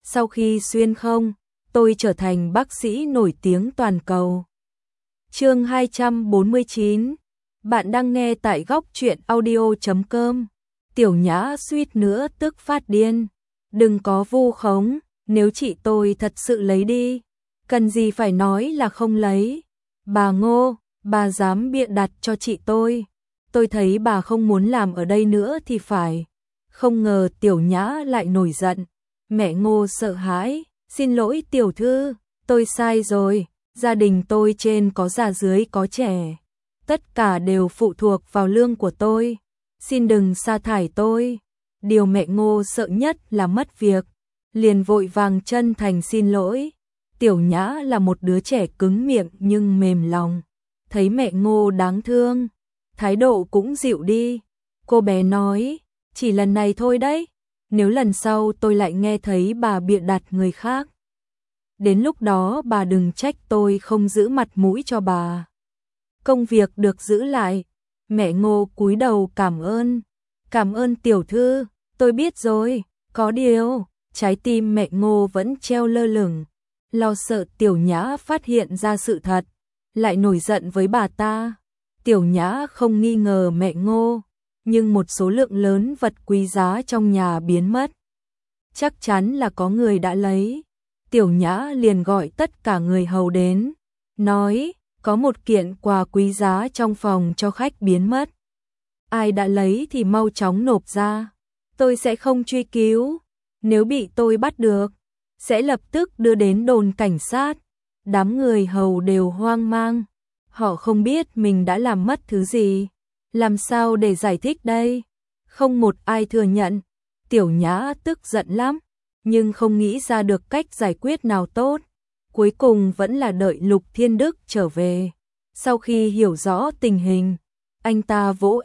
Sau khi xuyên không, tôi trở thành bác sĩ nổi tiếng toàn cầu. Chương 249. Bạn đang nghe tại góc truyện audio.com. Tiểu Nhã suýt nữa tức phát điên. Đừng có vu khống, nếu chị tôi thật sự lấy đi, cần gì phải nói là không lấy. Bà Ngô, bà dám bịa đặt cho chị tôi thấy bà không muốn làm ở đây nữa thì phải. Không ngờ Tiểu Nhã lại nổi giận. Mẹ Ngô sợ hãi, xin lỗi tiểu thư, tôi sai rồi, gia đình tôi trên có già dưới có trẻ, tất cả đều phụ thuộc vào lương của tôi, xin đừng sa thải tôi. Điều mẹ Ngô sợ nhất là mất việc, liền vội vàng chân thành xin lỗi. Tiểu Nhã là một đứa trẻ cứng miệng nhưng mềm lòng, thấy mẹ Ngô đáng thương, thái độ cũng dịu đi. Cô bé nói, chỉ lần này thôi đấy, nếu lần sau tôi lại nghe thấy bà bịa đặt người khác, đến lúc đó bà đừng trách tôi không giữ mặt mũi cho bà. Công việc được giữ lại. Mẹ Ngô cúi đầu cảm ơn tiểu thư, tôi biết rồi. Có điều, trái tim mẹ Ngô vẫn treo lơ lửng, lo sợ Tiểu Nhã phát hiện ra sự thật, lại nổi giận với bà ta. Tiểu Nhã không nghi ngờ mẹ Ngô, nhưng một số lượng lớn vật quý giá trong nhà biến mất. Chắc chắn là có người đã lấy. Tiểu Nhã liền gọi tất cả người hầu đến, nói, có một kiện quà quý giá trong phòng cho khách biến mất. Ai đã lấy thì mau chóng nộp ra. Tôi sẽ không truy cứu. Nếu bị tôi bắt được, sẽ lập tức đưa đến đồn cảnh sát. Đám người hầu đều hoang mang. Họ không biết mình đã làm mất thứ gì. Làm sao để giải thích đây? Không một ai thừa nhận. Tiểu Nhã tức giận lắm, nhưng không nghĩ ra được cách giải quyết nào tốt. Cuối cùng vẫn là đợi Lục Thiên Đức trở về. Sau khi hiểu rõ tình hình, anh ta vỗ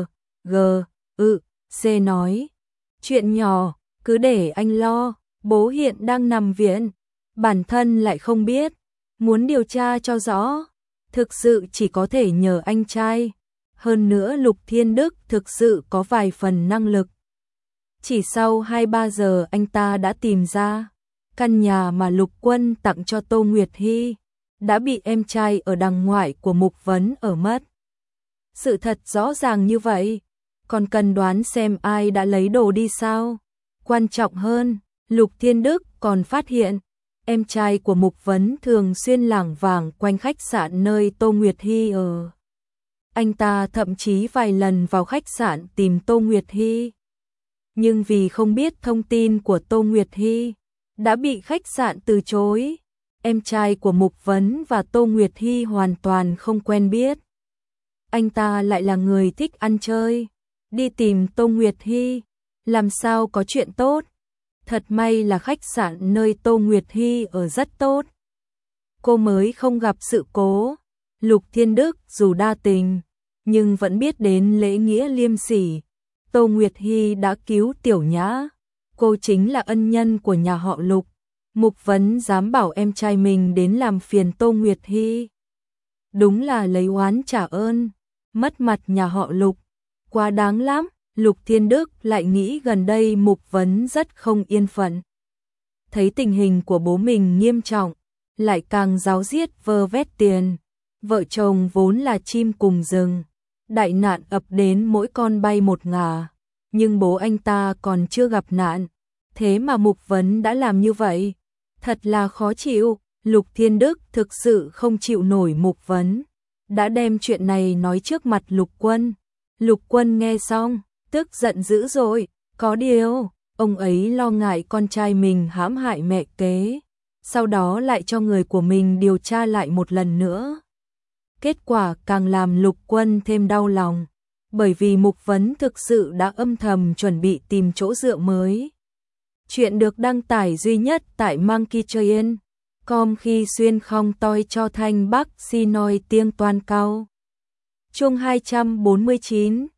C nói, chuyện nhỏ, cứ để anh lo, bố hiện đang nằm viện, bản thân lại không biết, muốn điều tra cho rõ, thực sự chỉ có thể nhờ anh trai. Hơn nữa Lục Thiên Đức thực sự có vài phần năng lực. Chỉ sau 2-3 giờ anh ta đã tìm ra căn nhà mà Lục Quân tặng cho Tô Nguyệt Hy đã bị em trai ở đằng ngoại của Mục Vấn ở mất. Sự thật rõ ràng như vậy, còn cần đoán xem ai đã lấy đồ đi sao? Quan trọng hơn, Lục Thiên Đức còn phát hiện em trai của Mục Vấn thường xuyên lảng vảng quanh khách sạn nơi Tô Nguyệt Hy ở. Anh ta thậm chí vài lần vào khách sạn tìm Tô Nguyệt Hy. Nhưng vì không biết thông tin của Tô Nguyệt Hy, đã bị khách sạn từ chối. Em trai của Mục Vấn và Tô Nguyệt Hy hoàn toàn không quen biết. Anh ta lại là người thích ăn chơi, đi tìm Tô Nguyệt Hy, làm sao có chuyện tốt. Thật may là khách sạn nơi Tô Nguyệt Hy ở rất tốt, cô mới không gặp sự cố. Lục Thiên Đức dù đa tình, nhưng vẫn biết đến lễ nghĩa liêm sỉ. Tô Nguyệt Hy đã cứu Tiểu Nhã, cô chính là ân nhân của nhà họ Lục. Mục Vấn dám bảo em trai mình đến làm phiền Tô Nguyệt Hy, đúng là lấy oán trả ơn, mất mặt nhà họ Lục, quá đáng lắm. Lục Thiên Đức lại nghĩ gần đây Mục Vấn rất không yên phận. Thấy tình hình của bố mình nghiêm trọng, lại càng ráo riết vơ vét tiền. Vợ chồng vốn là chim cùng rừng, đại nạn ập đến mỗi con bay một ngả, nhưng bố anh ta còn chưa gặp nạn, thế mà Mục Vấn đã làm như vậy, thật là khó chịu. Lục Thiên Đức thực sự không chịu nổi Mục Vấn, đã đem chuyện này nói trước mặt Lục Quân. Lục Quân nghe xong, tức giận dữ dội, có điều, ông ấy lo ngại con trai mình hãm hại mẹ kế, sau đó lại cho người của mình điều tra lại một lần nữa. Kết quả càng làm Lục Quân thêm đau lòng, bởi vì Mục Vấn thực sự đã âm thầm chuẩn bị tìm chỗ dựa mới. Chuyện được đăng tải duy nhất tại Monkeytrain.com khi xuyên không toi cho thanh Bắc xin nói tiếng toàn cao. Chương 249.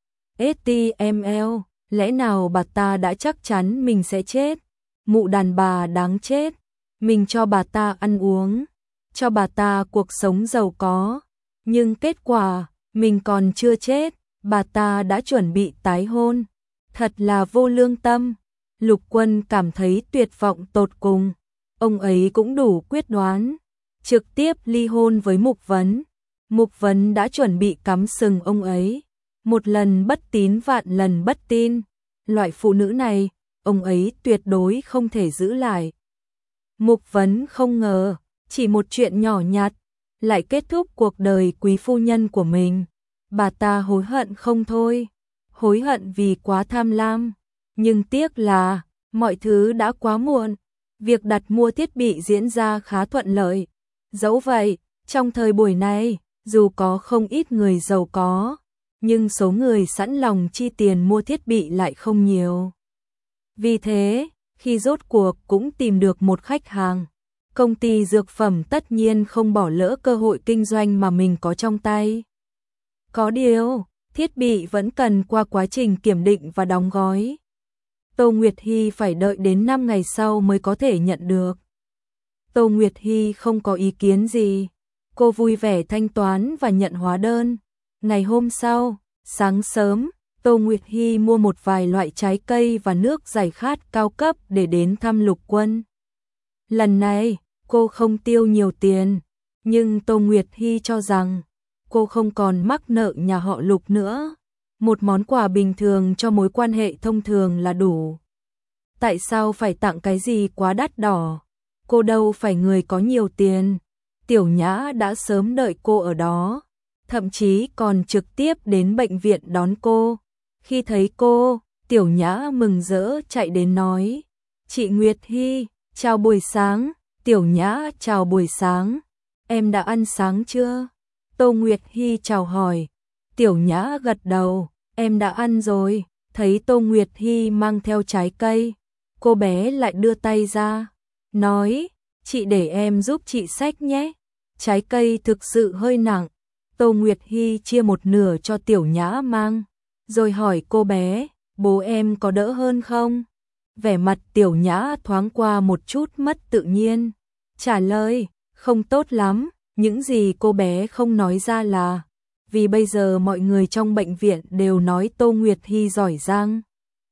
HTML, lẽ nào bà ta đã chắc chắn mình sẽ chết? Mụ đàn bà đáng chết, mình cho bà ta ăn uống, cho bà ta cuộc sống giàu có, nhưng kết quả, mình còn chưa chết, bà ta đã chuẩn bị tái hôn, thật là vô lương tâm. Lục Quân cảm thấy tuyệt vọng tột cùng. Ông ấy cũng đủ quyết đoán, trực tiếp ly hôn với Mục Vấn. Mục Vấn đã chuẩn bị cắm sừng ông ấy. Một lần bất tín vạn lần bất tin. Loại phụ nữ này, ông ấy tuyệt đối không thể giữ lại. Mục Vấn không ngờ, chỉ một chuyện nhỏ nhặt, lại kết thúc cuộc đời quý phu nhân của mình. Bà ta hối hận không thôi. Hối hận vì quá tham lam. Nhưng tiếc là, mọi thứ đã quá muộn. Việc đặt mua thiết bị diễn ra khá thuận lợi. Dẫu vậy, trong thời buổi này, dù có không ít người giàu có, nhưng số người sẵn lòng chi tiền mua thiết bị lại không nhiều. Vì thế, khi rốt cuộc cũng tìm được một khách hàng, công ty dược phẩm tất nhiên không bỏ lỡ cơ hội kinh doanh mà mình có trong tay. Có điều, thiết bị vẫn cần qua quá trình kiểm định và đóng gói. Tô Nguyệt Hy phải đợi đến 5 ngày sau mới có thể nhận được. Tô Nguyệt Hy không có ý kiến gì. Cô vui vẻ thanh toán và nhận hóa đơn. Ngày hôm sau, sáng sớm, Tô Nguyệt Hy mua một vài loại trái cây và nước giải khát cao cấp để đến thăm Lục Quân. Lần này, cô không tiêu nhiều tiền, nhưng Tô Nguyệt Hy cho rằng cô không còn mắc nợ nhà họ Lục nữa. Một món quà bình thường cho mối quan hệ thông thường là đủ. Tại sao phải tặng cái gì quá đắt đỏ? Cô đâu phải người có nhiều tiền. Tiểu Nhã đã sớm đợi cô ở đó, thậm chí còn trực tiếp đến bệnh viện đón cô. Khi thấy cô, Tiểu Nhã mừng rỡ chạy đến nói: "Chị Nguyệt Hy, chào buổi sáng." Tiểu Nhã: "Chào buổi sáng. Em đã ăn sáng chưa?" Tô Nguyệt Hy chào hỏi. Tiểu Nhã gật đầu: "Em đã ăn rồi." Thấy Tô Nguyệt Hy mang theo trái cây, cô bé lại đưa tay ra, nói: "Chị để em giúp chị xách nhé." Trái cây thực sự hơi nặng. Tô Nguyệt Hy chia một nửa cho Tiểu Nhã mang, rồi hỏi cô bé: "Bố em có đỡ hơn không?" Vẻ mặt Tiểu Nhã thoáng qua một chút mất tự nhiên, trả lời: "Không tốt lắm." Những gì cô bé không nói ra là vì bây giờ mọi người trong bệnh viện đều nói Tô Nguyệt Hy giỏi giang.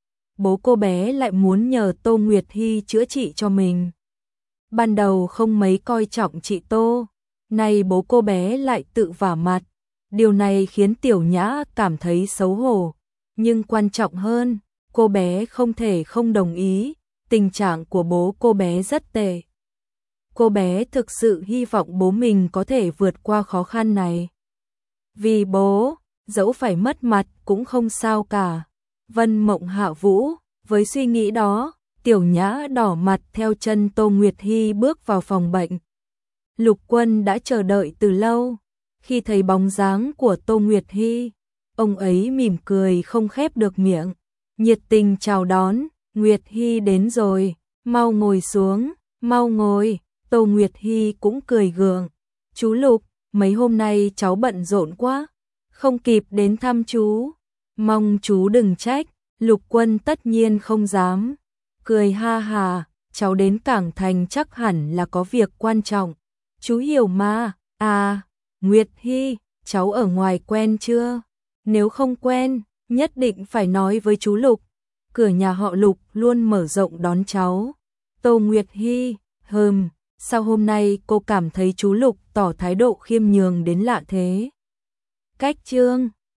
Bố cô bé lại muốn nhờ Tô Nguyệt Hy chữa trị cho mình. Ban đầu không mấy coi trọng chị Tô, nay bố cô bé lại tự vả mặt. Điều này khiến Tiểu Nhã cảm thấy xấu hổ, nhưng quan trọng hơn, cô bé không thể không đồng ý, tình trạng của bố cô bé rất tệ. Cô bé thực sự hy vọng bố mình có thể vượt qua khó khăn này. Vì bố, dẫu phải mất mặt cũng không sao cả. Vân Mộng Hạ Vũ, với suy nghĩ đó, Tiểu Nhã đỏ mặt theo chân Tô Nguyệt Hy bước vào phòng bệnh. Lục Quân đã chờ đợi từ lâu. Khi thấy bóng dáng của Tô Nguyệt Hy, ông ấy mỉm cười không khép được miệng, nhiệt tình chào đón: "Nguyệt Hy đến rồi, mau ngồi xuống, mau ngồi." Tô Nguyệt Hy cũng cười gượng: "Chú Lục, mấy hôm nay cháu bận rộn quá, không kịp đến thăm chú. Mong chú đừng trách." Lục Quân tất nhiên không dám, cười ha hà: "Cháu đến Cảng Thành chắc hẳn là có việc quan trọng. Chú hiểu mà." "À, Nguyệt Hy, cháu ở ngoài quen chưa? Nếu không quen, nhất định phải nói với chú Lục. Cửa nhà họ Lục luôn mở rộng đón cháu." Tô Nguyệt Hy: "Sao hôm nay cô cảm thấy chú Lục tỏ thái độ khiêm nhường đến lạ thế?" Cách chương